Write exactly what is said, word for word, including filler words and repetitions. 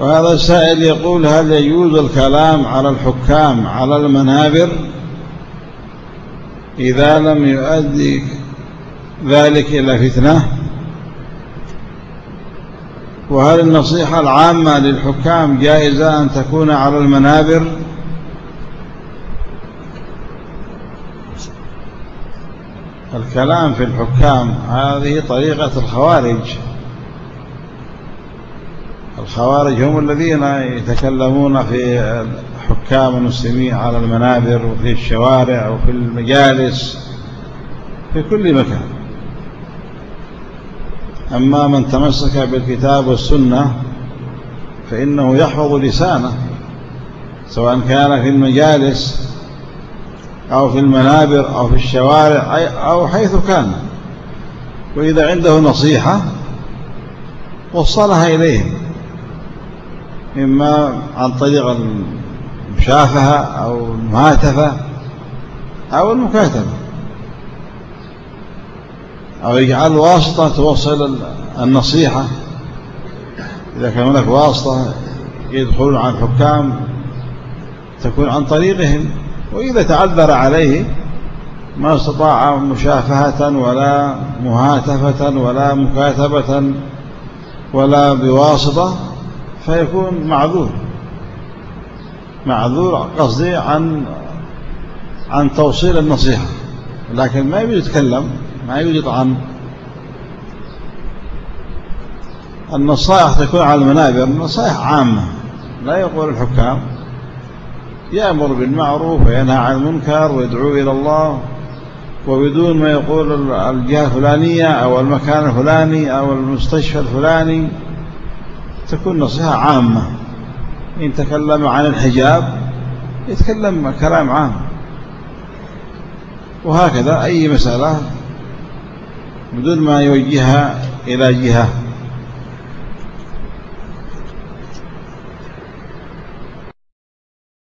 وهذا السائل يقول: هل يجوز الكلام على الحكام على المنابر إذا لم يؤدي ذلك إلى فتنة؟ وهل النصيحة العامة للحكام جائزة أن تكون على المنابر؟ الكلام في الحكام هذه طريقة الخوارج. الخوارج هم الذين يتكلمون في حكام المسلمين على المنابر وفي الشوارع وفي المجالس في كل مكان. أما من تمسك بالكتاب والسنة فإنه يحفظ لسانه، سواء كان في المجالس أو في المنابر أو في الشوارع أو حيث كان، وإذا عنده نصيحة وصلها إليهم، إما عن طريق المشافهة أو المهاتفة أو المكاتبة، أو يجعل واسطة توصل النصيحة. إذا كان هناك واسطة يدخلون عن الحكام تكون عن طريقهم، وإذا تعذر عليه ما استطاع مشافهة ولا مهاتفة ولا مكاتبة ولا بواسطة فيكون معذور معذور قصدي عن عن توصيل النصيحة، لكن ما يجوز يتكلم، ما يجوز يطعن. النصائح تكون على المنابر نصائح عامة، لا يقول الحكام يأمر بالمعروف وينهى عن المنكر ويدعو إلى الله، وبدون ما يقول الجهة الفلانية أو المكان الفلاني أو المستشفى الفلاني. تكون نصيحة عامة. إن تكلم عن الحجاب يتكلم كلام عام، وهكذا أي مسألة بدون ما يوجهها إلى جهة.